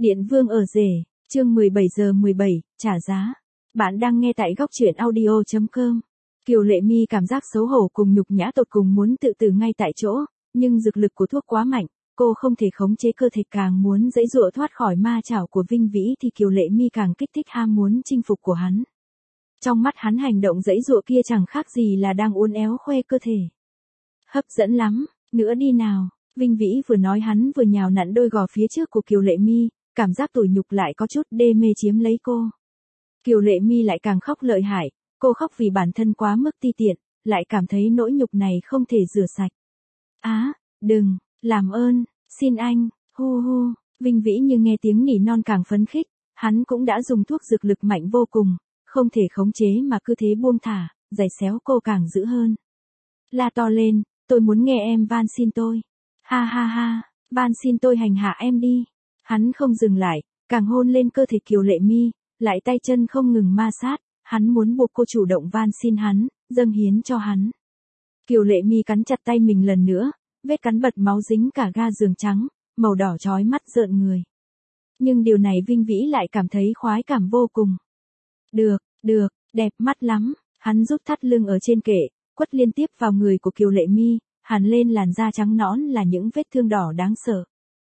Điện Vương ở rể, chương 17 giờ 17, trả giá. Bạn đang nghe tại góc truyện audio.com. Kiều Lệ Mi cảm giác xấu hổ cùng nhục nhã tột cùng muốn tự tử ngay tại chỗ, nhưng dược lực của thuốc quá mạnh, cô không thể khống chế cơ thể, càng muốn giãy giụa thoát khỏi ma chảo của Vinh Vĩ thì Kiều Lệ Mi càng kích thích ham muốn chinh phục của hắn. Trong mắt hắn hành động giãy giụa kia chẳng khác gì là đang uốn éo khoe cơ thể. Hấp dẫn lắm, nữa đi nào. Vinh Vĩ vừa nói hắn vừa nhào nặn đôi gò phía trước của Kiều Lệ Mi, cảm giác tủi nhục lại có chút đê mê chiếm lấy cô. Kiều Lệ Mi lại càng khóc lợi hại, cô khóc vì bản thân quá mức ti tiện, lại cảm thấy nỗi nhục này không thể rửa sạch. Đừng, làm ơn, xin anh, hu hu. Vinh Vĩ như nghe tiếng nỉ non càng phấn khích, hắn cũng đã dùng thuốc dược lực mạnh vô cùng, không thể khống chế mà cứ thế buông thả, giày xéo cô càng dữ hơn. La to lên, tôi muốn nghe em van xin tôi. Ha ha ha, van xin tôi hành hạ em đi. Hắn không dừng lại, càng hôn lên cơ thể Kiều Lệ Mi, lại tay chân không ngừng ma sát, hắn muốn buộc cô chủ động van xin hắn, dâng hiến cho hắn. Kiều Lệ Mi cắn chặt tay mình lần nữa, vết cắn bật máu dính cả ga giường trắng, màu đỏ chói mắt rợn người. Nhưng điều này Vinh Vĩ lại cảm thấy khoái cảm vô cùng. Được, đẹp mắt lắm, hắn rút thắt lưng ở trên kệ, quất liên tiếp vào người của Kiều Lệ Mi, hằn lên làn da trắng nõn là những vết thương đỏ đáng sợ.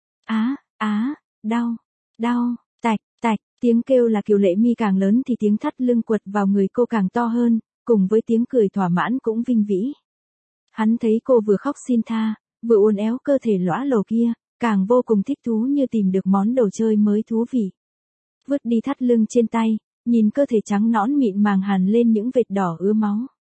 Đau, tạch, tiếng kêu là Kiều Lệ Mi càng lớn thì tiếng thắt lưng quật vào người cô càng to hơn, cùng với tiếng cười thỏa mãn cũng Vinh Vĩ. Hắn thấy cô vừa khóc xin tha, vừa uốn éo cơ thể lõa lồ kia, càng vô cùng thích thú như tìm được món đồ chơi mới thú vị. Vứt đi thắt lưng trên tay, nhìn cơ thể trắng nõn mịn màng hằn lên những vệt đỏ ứa máu.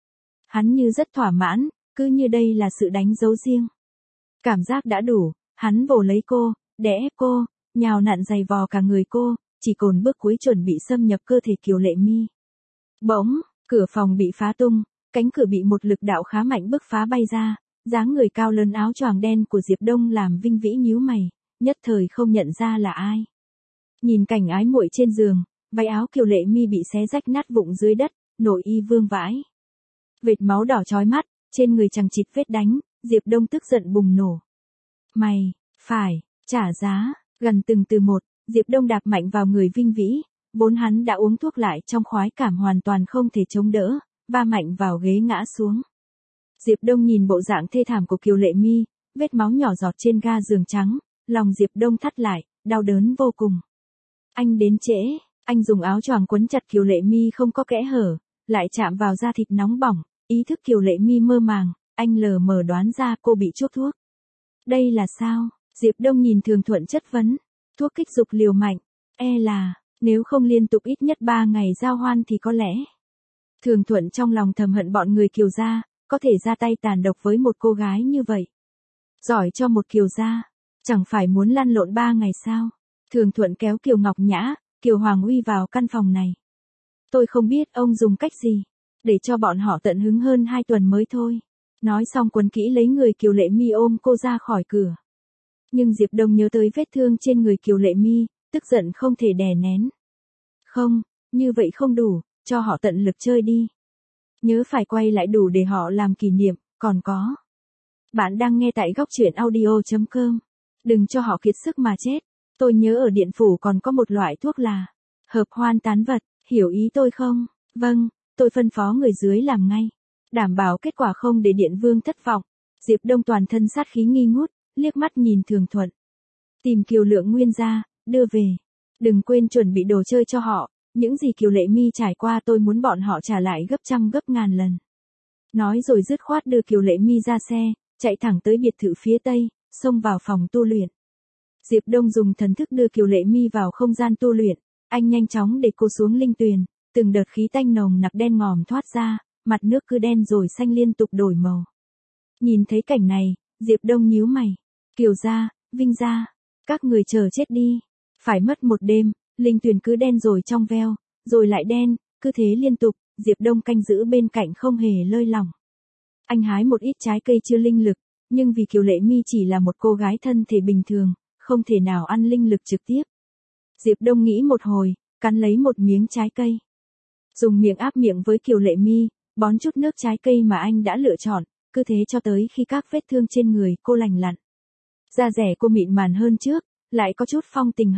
Hắn như rất thỏa mãn, cứ như đây là sự đánh dấu riêng. Cảm giác đã đủ, hắn vồ lấy cô, đè ép cô, nhào nặn giày vò cả người cô, chỉ còn bước cuối chuẩn bị xâm nhập cơ thể Kiều Lệ Mi. Bỗng, cửa phòng bị phá tung, cánh cửa bị một lực đạo khá mạnh bức phá bay ra, dáng người cao lớn áo choàng đen của Diệp Đông làm Vinh Vĩ nhíu mày, nhất thời không nhận ra là ai. Nhìn cảnh ái muội trên giường, váy áo Kiều Lệ Mi bị xé rách nát vụn dưới đất, nội y vương vãi. Vệt máu đỏ chói mắt, trên người chằng chịt vết đánh, Diệp Đông tức giận bùng nổ. Mày, phải, trả giá, gần từng từ một, Diệp Đông đạp mạnh vào người Vinh Vĩ, vốn hắn đã uống thuốc lại trong khoái cảm hoàn toàn không thể chống đỡ, va mạnh vào ghế ngã xuống. Diệp Đông nhìn bộ dạng thê thảm của Kiều Lệ Mi, vết máu nhỏ giọt trên ga giường trắng, lòng Diệp Đông thắt lại, đau đớn vô cùng. Anh đến trễ, anh dùng áo choàng quấn chặt Kiều Lệ Mi không có kẽ hở, lại chạm vào da thịt nóng bỏng, ý thức Kiều Lệ Mi mơ màng, anh lờ mờ đoán ra cô bị chuốc thuốc. Đây là sao? Diệp Đông nhìn Thường Thuận chất vấn. Thuốc kích dục liều mạnh, là, nếu không liên tục ít nhất 3 ngày giao hoan thì có lẽ. Thường Thuận trong lòng thầm hận bọn người Kiều gia, có thể ra tay tàn độc với một cô gái như vậy. Giỏi cho một Kiều gia, chẳng phải muốn lăn lộn 3 ngày sao? Thường Thuận kéo Kiều Ngọc Nhã, Kiều Hoàng Uy vào căn phòng này. Tôi không biết ông dùng cách gì, để cho bọn họ tận hứng hơn 2 tuần mới thôi. Nói xong quấn kỹ lấy người Kiều Lệ Mi ôm cô ra khỏi cửa. Nhưng Diệp Đông nhớ tới vết thương trên người Kiều Lệ Mi, tức giận không thể đè nén. Không, như vậy không đủ, cho họ tận lực chơi đi. Nhớ phải quay lại đủ để họ làm kỷ niệm, còn có. Bạn đang nghe tại góc truyện audio.com. Đừng cho họ kiệt sức mà chết. Tôi nhớ ở điện phủ còn có một loại thuốc là hợp hoan tán vật, hiểu ý tôi không? Vâng, tôi phân phó người dưới làm ngay. Đảm bảo kết quả không để Điện Vương thất vọng. Diệp Đông toàn thân sát khí nghi ngút, liếc mắt nhìn Thường Thuận. Tìm Kiều Lượng Nguyên ra, đưa về. Đừng quên chuẩn bị đồ chơi cho họ, những gì Kiều Lệ Mi trải qua tôi muốn bọn họ trả lại gấp trăm gấp ngàn lần. Nói rồi dứt khoát đưa Kiều Lệ Mi ra xe, chạy thẳng tới biệt thự phía tây, xông vào phòng tu luyện. Diệp Đông dùng thần thức đưa Kiều Lệ Mi vào không gian tu luyện, anh nhanh chóng để cô xuống linh tuyền, từng đợt khí tanh nồng nặc đen ngòm thoát ra, mặt nước cứ đen rồi xanh liên tục đổi màu. Nhìn thấy cảnh này, Diệp Đông nhíu mày. Kiều gia, Vinh gia, các người chờ chết đi. Phải mất một đêm, linh tuyền cứ đen rồi trong veo, rồi lại đen, cứ thế liên tục, Diệp Đông canh giữ bên cạnh không hề lơi lỏng. Anh hái một ít trái cây chưa linh lực, nhưng vì Kiều Lệ Mi chỉ là một cô gái thân thể bình thường, không thể nào ăn linh lực trực tiếp. Diệp Đông nghĩ một hồi, cắn lấy một miếng trái cây. Dùng miệng áp miệng với Kiều Lệ Mi, bón chút nước trái cây mà anh đã lựa chọn, cứ thế cho tới khi các vết thương trên người cô lành lặn. Da rẻ cô mịn màng hơn trước, lại có chút phong tình hơn,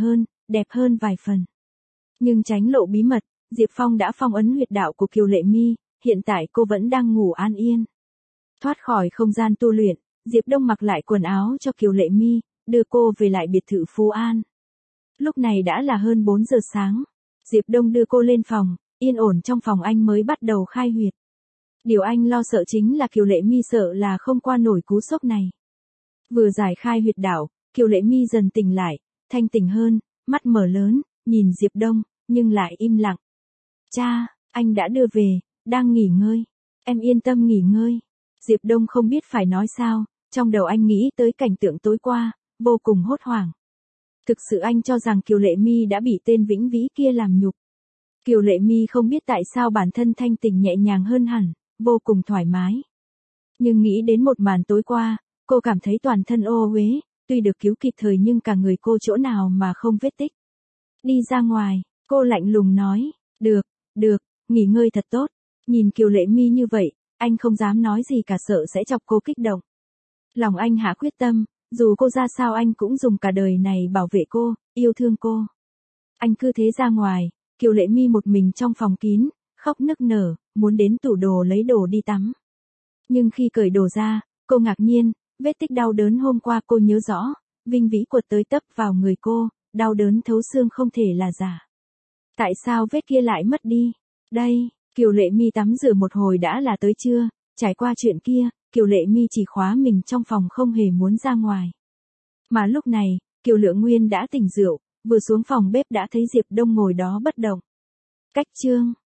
đẹp hơn vài phần. Nhưng tránh lộ bí mật, Diệp Phong đã phong ấn huyệt đạo của Kiều Lệ Mi, hiện tại cô vẫn đang ngủ an yên. Thoát khỏi không gian tu luyện, Diệp Đông mặc lại quần áo cho Kiều Lệ Mi, đưa cô về lại biệt thự Phú An. Lúc này đã là hơn 4 giờ sáng. Diệp Đông đưa cô lên phòng, yên ổn trong phòng anh mới bắt đầu khai huyệt. Điều anh lo sợ chính là Kiều Lệ Mi sợ là không qua nổi cú sốc này. Vừa giải khai huyệt đạo, Kiều Lệ Mi dần tỉnh lại, thanh tỉnh hơn, mắt mở lớn, nhìn Diệp Đông, nhưng lại im lặng. Cha, anh đã đưa về, đang nghỉ ngơi. Em yên tâm nghỉ ngơi. Diệp Đông không biết phải nói sao, trong đầu anh nghĩ tới cảnh tượng tối qua, vô cùng hốt hoảng. Thực sự anh cho rằng Kiều Lệ Mi đã bị tên Vĩnh Vĩ kia làm nhục. Kiều Lệ Mi không biết tại sao bản thân thanh tỉnh nhẹ nhàng hơn hẳn, vô cùng thoải mái. Nhưng nghĩ đến một màn tối qua, cô cảm thấy toàn thân ô uế, tuy được cứu kịp thời nhưng cả người cô chỗ nào mà không vết tích. Đi ra ngoài, cô lạnh lùng nói, được, nghỉ ngơi thật tốt. Nhìn Kiều Lệ Mi như vậy, anh không dám nói gì cả sợ sẽ chọc cô kích động. Lòng anh hạ quyết tâm, dù cô ra sao anh cũng dùng cả đời này bảo vệ cô, yêu thương cô. Anh cứ thế ra ngoài, Kiều Lệ Mi một mình trong phòng kín, khóc nức nở, muốn đến tủ đồ lấy đồ đi tắm. Nhưng khi cởi đồ ra, cô ngạc nhiên, vết tích đau đớn hôm qua cô nhớ rõ, Vinh Vĩ quật tới tấp vào người cô, đau đớn thấu xương không thể là giả. Tại sao vết kia lại mất đi? Đây, Kiều Lệ Mi tắm rửa một hồi đã là tới trưa, trải qua chuyện kia, Kiều Lệ Mi chỉ khóa mình trong phòng không hề muốn ra ngoài. Mà lúc này, Kiều Lượng Nguyên đã tỉnh rượu, vừa xuống phòng bếp đã thấy Diệp Đông ngồi đó bất động. Cách chương